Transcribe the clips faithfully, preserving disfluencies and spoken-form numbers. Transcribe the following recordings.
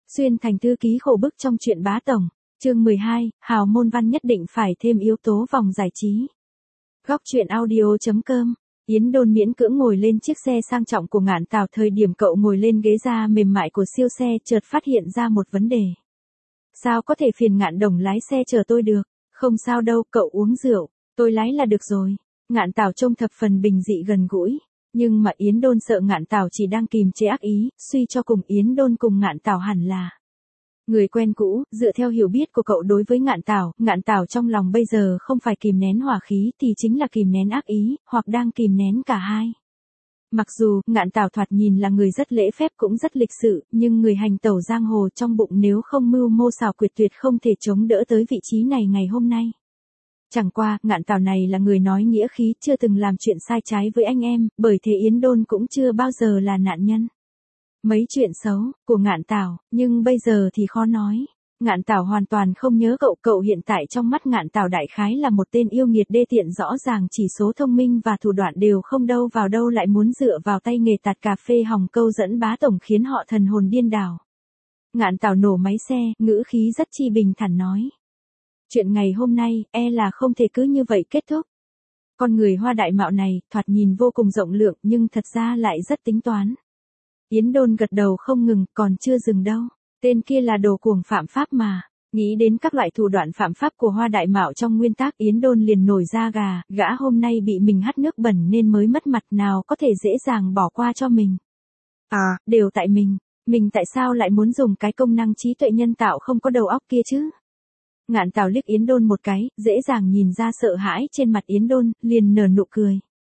Xuyên thành thư ký khổ bức trong chuyện bá tổng. Chương mười hai, hào môn văn nhất định phải thêm yếu tố vòng giải trí. Góc truyện audio.com. Yến Đôn miễn cưỡng ngồi lên chiếc xe sang trọng của Ngạn Tảo. Thời điểm cậu ngồi lên ghế da mềm mại của siêu xe, chợt phát hiện ra một vấn đề. Sao có thể phiền Ngạn Đồng lái xe chở tôi được? Không sao đâu, cậu uống rượu, tôi lái là được rồi. Ngạn Tảo trông thập phần bình dị gần gũi. Nhưng mà Yến Đôn sợ Ngạn Tảo chỉ đang kìm chế ác ý, suy cho cùng Yến Đôn cùng Ngạn Tảo hẳn là người quen cũ. Dựa theo hiểu biết của cậu đối với Ngạn Tảo, Ngạn Tảo trong lòng bây giờ không phải kìm nén hỏa khí thì chính là kìm nén ác ý, hoặc đang kìm nén cả hai. Mặc dù Ngạn Tảo thoạt nhìn là người rất lễ phép cũng rất lịch sự, nhưng người hành tẩu giang hồ trong bụng nếu không mưu mô xảo quyệt tuyệt không thể chống đỡ tới vị trí này ngày hôm nay. Chẳng qua, Ngạn Tảo này là người nói nghĩa khí, chưa từng làm chuyện sai trái với anh em, bởi thế Yến Đôn cũng chưa bao giờ là nạn nhân mấy chuyện xấu của Ngạn Tảo, nhưng bây giờ thì khó nói. Ngạn Tảo hoàn toàn không nhớ cậu, cậu hiện tại trong mắt Ngạn Tảo đại khái là một tên yêu nghiệt đê tiện, rõ ràng chỉ số thông minh và thủ đoạn đều không đâu vào đâu, lại muốn dựa vào tay nghề tạt cà phê hỏng câu dẫn bá tổng khiến họ thần hồn điên đảo. Ngạn Tảo nổ máy xe, ngữ khí rất chi bình thản nói. Chuyện ngày hôm nay, e là không thể cứ như vậy kết thúc. Con người Hoa Đại Mạo này, thoạt nhìn vô cùng rộng lượng nhưng thật ra lại rất tính toán. Yến Đôn gật đầu không ngừng, còn chưa dừng đâu. Tên kia là đồ cuồng phạm pháp mà. Nghĩ đến các loại thủ đoạn phạm pháp của Hoa Đại Mạo trong nguyên tắc, Yến Đôn liền nổi da gà, gã hôm nay bị mình hắt nước bẩn nên mới mất mặt, nào có thể dễ dàng bỏ qua cho mình. À, đều tại mình, mình tại sao lại muốn dùng cái công năng trí tuệ nhân tạo không có đầu óc kia chứ? Ngạn Tảo liếc Yến Đôn một cái, dễ dàng nhìn ra sợ hãi trên mặt Yến Đôn, liền nở nụ cười.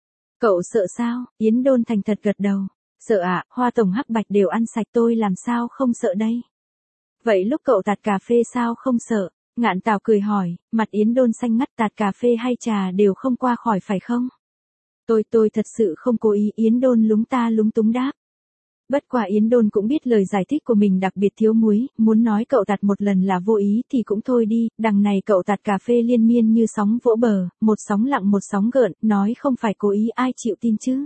Cậu sợ sao? Yến Đôn thành thật gật đầu. Sợ ạ, à, Hoa tổng hắc bạch đều ăn sạch, tôi làm sao không sợ đây? Vậy lúc cậu tạt cà phê sao không sợ? Ngạn Tảo cười hỏi, mặt Yến Đôn xanh ngắt. Tạt cà phê hay trà đều không qua khỏi phải không? Tôi tôi thật sự không cố ý. Yến Đôn lúng ta lúng túng đáp. Bất quả Yến Đôn cũng biết lời giải thích của mình đặc biệt thiếu muối, muốn nói cậu tạt một lần là vô ý thì cũng thôi đi, đằng này cậu tạt cà phê liên miên như sóng vỗ bờ, một sóng lặng một sóng gợn, nói không phải cố ý ai chịu tin chứ?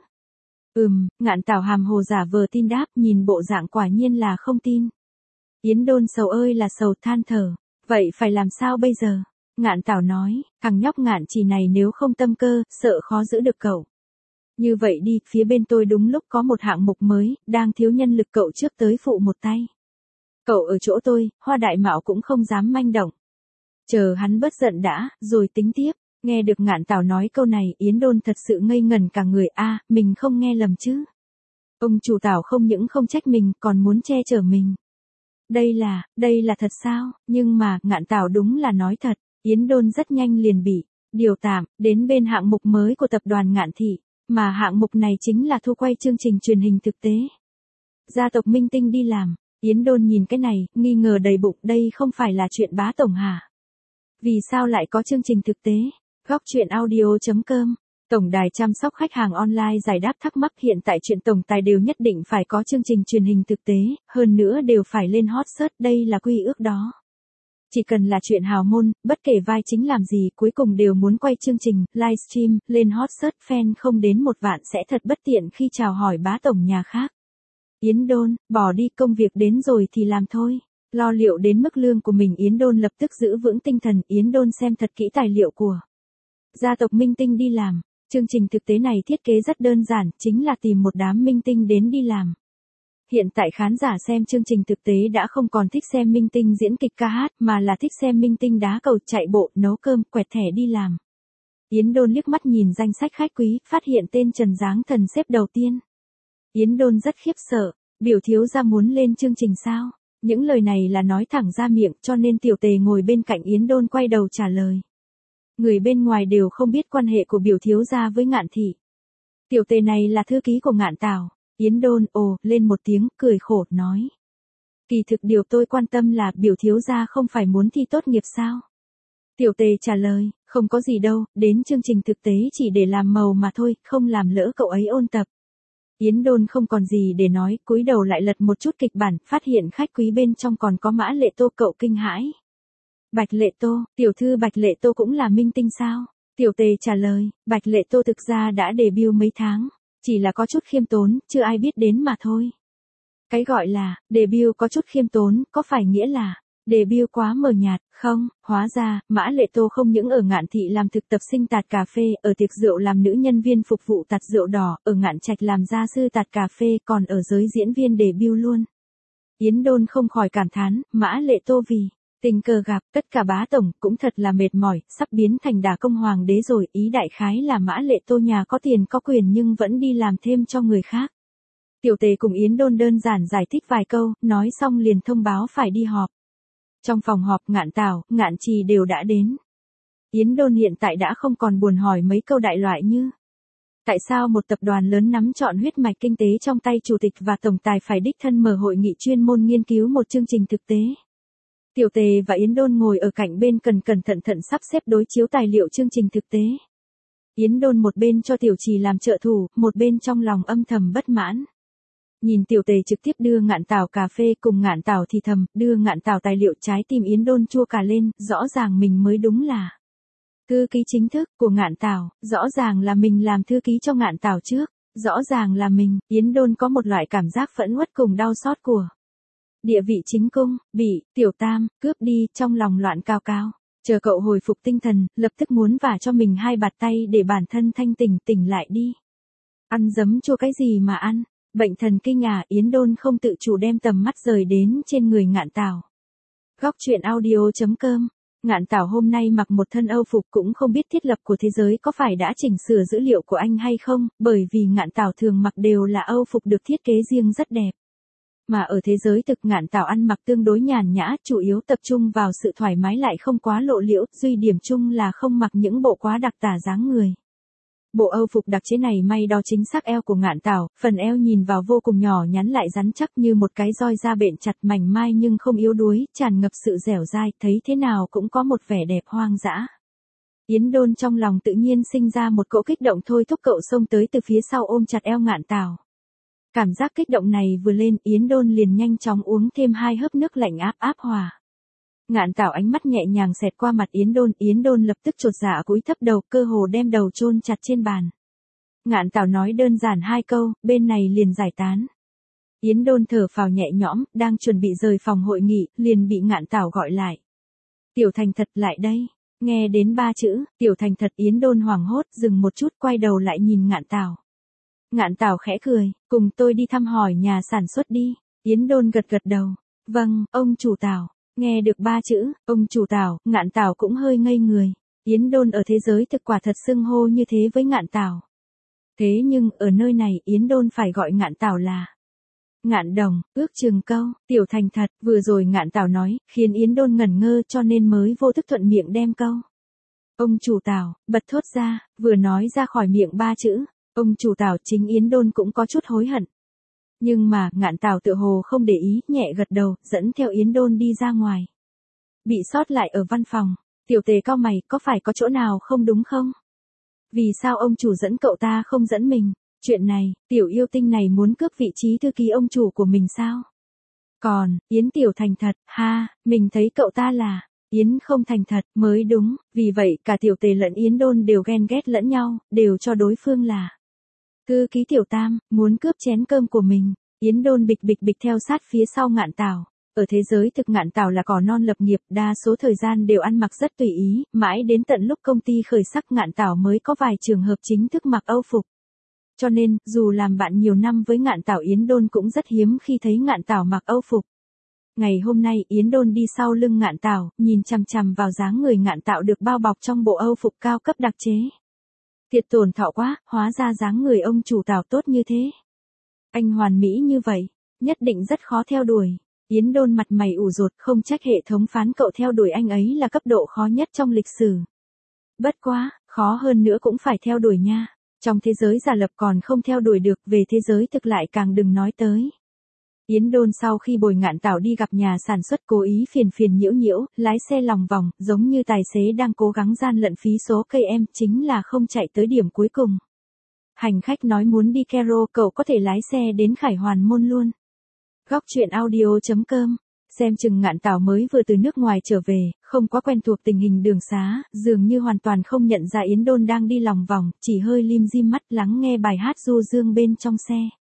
Ừm, Ngạn Tảo hàm hồ giả vờ tin đáp, nhìn bộ dạng quả nhiên là không tin. Yến Đôn sầu ơi là sầu, than thở. Vậy phải làm sao bây giờ? Ngạn Tảo nói, thằng nhóc Ngạn Trì này nếu không tâm cơ, sợ khó giữ được cậu. Như vậy đi, phía bên tôi đúng lúc có một hạng mục mới, đang thiếu nhân lực, cậu trước tới phụ một tay. Cậu ở chỗ tôi, Hoa Đại Mạo cũng không dám manh động. Chờ hắn bớt giận đã, rồi tính tiếp. Nghe được Ngạn Tảo nói câu này, Yến Đôn thật sự ngây ngẩn cả người. A, à, mình không nghe lầm chứ? Ông chủ Tảo không những không trách mình, còn muốn che chở mình. Đây là, đây là thật sao? Nhưng mà, Ngạn Tảo đúng là nói thật. Yến Đôn rất nhanh liền bị điều tạm đến bên hạng mục mới của tập đoàn Ngạn Thị. Mà hạng mục này chính là thu quay chương trình truyền hình thực tế. Gia tộc minh tinh đi làm. Yến Đôn nhìn cái này, nghi ngờ đầy bụng, đây không phải là chuyện bá tổng hả? Vì sao lại có chương trình thực tế? Góc truyện audio.com. Tổng đài chăm sóc khách hàng online giải đáp thắc mắc. Hiện tại chuyện tổng tài đều nhất định phải có chương trình truyền hình thực tế, hơn nữa đều phải lên hot search, đây là quy ước đó. Chỉ cần là chuyện hào môn, bất kể vai chính làm gì, cuối cùng đều muốn quay chương trình, livestream, lên hot search, fan không đến một vạn sẽ thật bất tiện khi chào hỏi bá tổng nhà khác. Yến Đôn, bỏ đi, công việc đến rồi thì làm thôi. Lo liệu đến mức lương của mình, Yến Đôn lập tức giữ vững tinh thần. Yến Đôn xem thật kỹ tài liệu của gia tộc minh tinh đi làm. Chương trình thực tế này thiết kế rất đơn giản, chính là tìm một đám minh tinh đến đi làm. Hiện tại khán giả xem chương trình thực tế đã không còn thích xem minh tinh diễn kịch ca hát, mà là thích xem minh tinh đá cầu, chạy bộ, nấu cơm, quẹt thẻ đi làm. Yến Đôn liếc mắt nhìn danh sách khách quý, phát hiện tên Trần Giáng Thần xếp đầu tiên. Yến Đôn rất khiếp sợ, biểu thiếu gia muốn lên chương trình sao? Những lời này là nói thẳng ra miệng, cho nên tiểu tề ngồi bên cạnh Yến Đôn quay đầu trả lời. Người bên ngoài đều không biết quan hệ của biểu thiếu gia với Ngạn Thị. Tiểu tề này là thư ký của Ngạn Tảo. Yến Đôn ồ lên một tiếng, cười khổ, nói. Kỳ thực điều tôi quan tâm là biểu thiếu gia không phải muốn thi tốt nghiệp sao? Tiểu tề trả lời, không có gì đâu, đến chương trình thực tế chỉ để làm màu mà thôi, không làm lỡ cậu ấy ôn tập. Yến Đôn không còn gì để nói, cúi đầu lại lật một chút kịch bản, phát hiện khách quý bên trong còn có Mã Lệ Tô, cậu kinh hãi. Bạch Lệ Tô, tiểu thư Bạch Lệ Tô cũng là minh tinh sao? Tiểu tề trả lời, Bạch Lệ Tô thực ra đã debut mấy tháng. Chỉ là có chút khiêm tốn, chưa ai biết đến mà thôi. Cái gọi là debut có chút khiêm tốn, có phải nghĩa là debut quá mờ nhạt, không? Hóa ra, Mã Lệ Tô không những ở Ngạn Thị làm thực tập sinh tạt cà phê, ở tiệc rượu làm nữ nhân viên phục vụ tạt rượu đỏ, ở Ngạn Trạch làm gia sư tạt cà phê, còn ở giới diễn viên debut luôn. Yến Đôn không khỏi cảm thán, Mã Lệ Tô vì tình cờ gặp, tất cả bá tổng cũng thật là mệt mỏi, sắp biến thành đả công hoàng đế rồi, ý đại khái là Mã Lệ Tô nhà có tiền có quyền nhưng vẫn đi làm thêm cho người khác. Tiểu Tề cùng Yến Đôn đơn giản giải thích vài câu, nói xong liền thông báo phải đi họp. Trong phòng họp Ngạn Tảo, Ngạn Trì đều đã đến. Yến Đôn hiện tại đã không còn buồn hỏi mấy câu đại loại như tại sao một tập đoàn lớn nắm trọn huyết mạch kinh tế trong tay chủ tịch và tổng tài phải đích thân mở hội nghị chuyên môn nghiên cứu một chương trình thực tế. Tiểu Tề và Yến Đôn ngồi ở cạnh bên cẩn cẩn thận thận sắp xếp đối chiếu tài liệu chương trình thực tế. Yến Đôn một bên cho Tiểu Trì làm trợ thủ, một bên trong lòng âm thầm bất mãn. Nhìn Tiểu Tề trực tiếp đưa Ngạn Tảo cà phê cùng Ngạn Tảo thì thầm, đưa Ngạn Tảo tài liệu, trái tim Yến Đôn chua cả lên, rõ ràng mình mới đúng là thư ký chính thức của Ngạn Tảo, rõ ràng là mình làm thư ký cho Ngạn Tảo trước, rõ ràng là mình, Yến Đôn có một loại cảm giác phẫn uất cùng đau xót của địa vị chính cung, bị Tiểu Tam cướp đi, trong lòng loạn cao cao. Chờ cậu hồi phục tinh thần, lập tức muốn vả cho mình hai bạt tay để bản thân thanh tỉnh, tỉnh lại đi. Ăn giấm chua cái gì mà ăn? Bệnh thần kinh à? Yến Đôn không tự chủ đem tầm mắt rời đến trên người Ngạn Tảo. Góc truyện audio chấm com. Ngạn Tảo hôm nay mặc một thân Âu phục, cũng không biết thiết lập của thế giới có phải đã chỉnh sửa dữ liệu của anh hay không, bởi vì Ngạn Tảo thường mặc đều là Âu phục được thiết kế riêng rất đẹp. Mà ở thế giới thực Ngạn Tảo ăn mặc tương đối nhàn nhã, chủ yếu tập trung vào sự thoải mái lại không quá lộ liễu, duy điểm chung là không mặc những bộ quá đặc tả dáng người. Bộ Âu phục đặc chế này may đo chính xác eo của Ngạn Tảo, phần eo nhìn vào vô cùng nhỏ nhắn lại rắn chắc như một cái roi da bện chặt, mảnh mai nhưng không yếu đuối, tràn ngập sự dẻo dai, thấy thế nào cũng có một vẻ đẹp hoang dã. Yến Đôn trong lòng tự nhiên sinh ra một cỗ kích động, thôi thúc cậu xông tới từ phía sau ôm chặt eo Ngạn Tảo. Cảm giác kích động này vừa lên, Yến Đôn liền nhanh chóng uống thêm hai hớp nước lạnh áp áp hòa. Ngạn Tảo ánh mắt nhẹ nhàng xẹt qua mặt Yến Đôn, Yến Đôn lập tức chột dạ cúi thấp đầu, cơ hồ đem đầu chôn chặt trên bàn. Ngạn Tảo nói đơn giản hai câu, bên này liền giải tán. Yến Đôn thở phào nhẹ nhõm, đang chuẩn bị rời phòng hội nghị, liền bị Ngạn Tảo gọi lại. Tiểu Thành Thật, lại đây. Nghe đến ba chữ, Tiểu Thành Thật, Yến Đôn hoảng hốt, dừng một chút, quay đầu lại nhìn Ngạn Tảo. Ngạn Tảo khẽ cười, cùng tôi đi thăm hỏi nhà sản xuất đi. Yến Đôn gật gật đầu. Vâng, ông chủ Tảo. Nghe được ba chữ, ông chủ Tảo, Ngạn Tảo cũng hơi ngây người. Yến Đôn ở thế giới thực quả thật xưng hô như thế với Ngạn Tảo. Thế nhưng, ở nơi này, Yến Đôn phải gọi Ngạn Tảo là Ngạn Đồng, ước chừng câu, Tiểu Thành Thật, vừa rồi Ngạn Tảo nói, khiến Yến Đôn ngẩn ngơ cho nên mới vô thức thuận miệng đem câu ông chủ Tảo bật thốt ra, vừa nói ra khỏi miệng ba chữ ông chủ Tảo, chính Yến Đôn cũng có chút hối hận. Nhưng mà, Ngạn Tảo tựa hồ không để ý, nhẹ gật đầu, dẫn theo Yến Đôn đi ra ngoài. Bị sót lại ở văn phòng, Tiểu Tề cau mày, có phải có chỗ nào không đúng không? Vì sao ông chủ dẫn cậu ta không dẫn mình? Chuyện này, tiểu yêu tinh này muốn cướp vị trí thư ký ông chủ của mình sao? Còn, Yến Tiểu Thành Thật, ha, mình thấy cậu ta là Yến không thành thật, mới đúng, vì vậy cả Tiểu Tề lẫn Yến Đôn đều ghen ghét lẫn nhau, đều cho đối phương là thư ký Tiểu Tam, muốn cướp chén cơm của mình. Yến Đôn bịch bịch bịch theo sát phía sau Ngạn Tảo. Ở thế giới thực Ngạn Tảo là cỏ non lập nghiệp, đa số thời gian đều ăn mặc rất tùy ý, mãi đến tận lúc công ty khởi sắc Ngạn Tảo mới có vài trường hợp chính thức mặc Âu phục. Cho nên, dù làm bạn nhiều năm với Ngạn Tảo, Yến Đôn cũng rất hiếm khi thấy Ngạn Tảo mặc Âu phục. Ngày hôm nay, Yến Đôn đi sau lưng Ngạn Tảo, nhìn chằm chằm vào dáng người Ngạn Tảo được bao bọc trong bộ Âu phục cao cấp đặc chế. Thiệt tổn thọ quá, hóa ra dáng người ông chủ Tảo tốt như thế. Anh hoàn mỹ như vậy, nhất định rất khó theo đuổi. Yến Đôn mặt mày ủ rột, không trách hệ thống phán cậu theo đuổi anh ấy là cấp độ khó nhất trong lịch sử. Bất quá, khó hơn nữa cũng phải theo đuổi nha. Trong thế giới giả lập còn không theo đuổi được, về thế giới thực lại càng đừng nói tới. Yến Đôn sau khi bồi Ngạn Tảo đi gặp nhà sản xuất, cố ý phiền phiền nhiễu nhiễu, lái xe lòng vòng, giống như tài xế đang cố gắng gian lận phí số cây em, chính là không chạy tới điểm cuối cùng. Hành khách nói muốn đi Cairo, cậu có thể lái xe đến Khải Hoàn Môn luôn. Góc truyện audio chấm com. Xem chừng Ngạn Tảo mới vừa từ nước ngoài trở về, không quá quen thuộc tình hình đường xá, dường như hoàn toàn không nhận ra Yến Đôn đang đi lòng vòng, chỉ hơi lim dim mắt lắng nghe bài hát du dương bên trong xe.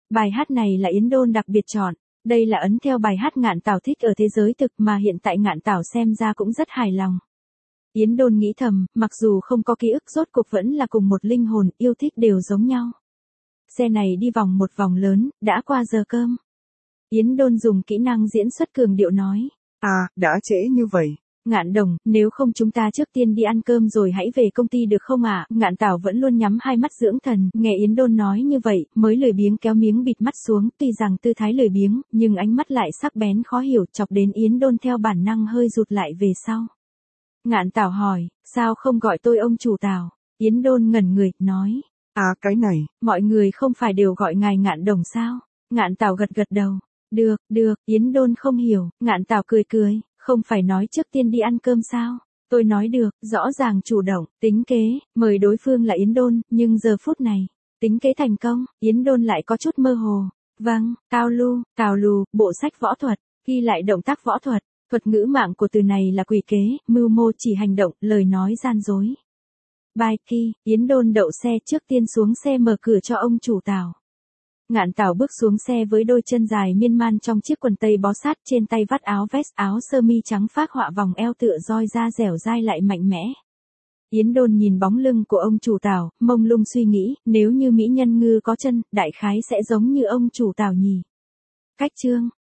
Bài hát này là Yến Đôn đặc biệt chọn. Đây là ấn theo bài hát Ngạn Tảo thích ở thế giới thực mà hiện tại Ngạn Tảo xem ra cũng rất hài lòng. Yến Đôn nghĩ thầm, mặc dù không có ký ức rốt cuộc vẫn là cùng một linh hồn, yêu thích đều giống nhau. Xe này đi vòng một vòng lớn, đã qua giờ cơm. Yến Đôn dùng kỹ năng diễn xuất cường điệu nói. À, đã trễ như vậy. Ngạn Đồng, nếu không chúng ta trước tiên đi ăn cơm rồi hãy về công ty được không ạ? À? Ngạn Tảo vẫn luôn nhắm hai mắt dưỡng thần, nghe Yến Đôn nói như vậy, mới lười biếng kéo miếng bịt mắt xuống, tuy rằng tư thái lười biếng, nhưng ánh mắt lại sắc bén khó hiểu, chọc đến Yến Đôn theo bản năng hơi rụt lại về sau. Ngạn Tảo hỏi, sao không gọi tôi ông chủ Tảo? Yến Đôn ngẩn người, nói. À cái này, mọi người không phải đều gọi ngài Ngạn Đồng sao? Ngạn Tảo gật gật đầu. Được, được, Yến Đôn không hiểu, Ngạn Tảo cười cười, không phải nói trước tiên đi ăn cơm sao? Tôi nói được, rõ ràng chủ động, tính kế, mời đối phương là Yến Đôn, nhưng giờ phút này, tính kế thành công, Yến Đôn lại có chút mơ hồ. Vâng, cao lu, cào lù, bộ sách võ thuật, ghi lại động tác võ thuật, thuật ngữ mạng của từ này là quỷ kế, mưu mô chỉ hành động, lời nói gian dối. Bài kỳ, Yến Đôn đậu xe trước tiên xuống xe mở cửa cho ông chủ Tảo. Ngạn Tảo bước xuống xe với đôi chân dài miên man trong chiếc quần tây bó sát, trên tay vắt áo vest, áo sơ mi trắng phác họa vòng eo tựa roi da dẻo dai lại mạnh mẽ. Yến Đôn nhìn bóng lưng của ông chủ Tảo, mông lung suy nghĩ, nếu như mỹ nhân ngư có chân, đại khái sẽ giống như ông chủ Tảo nhỉ. Cách chương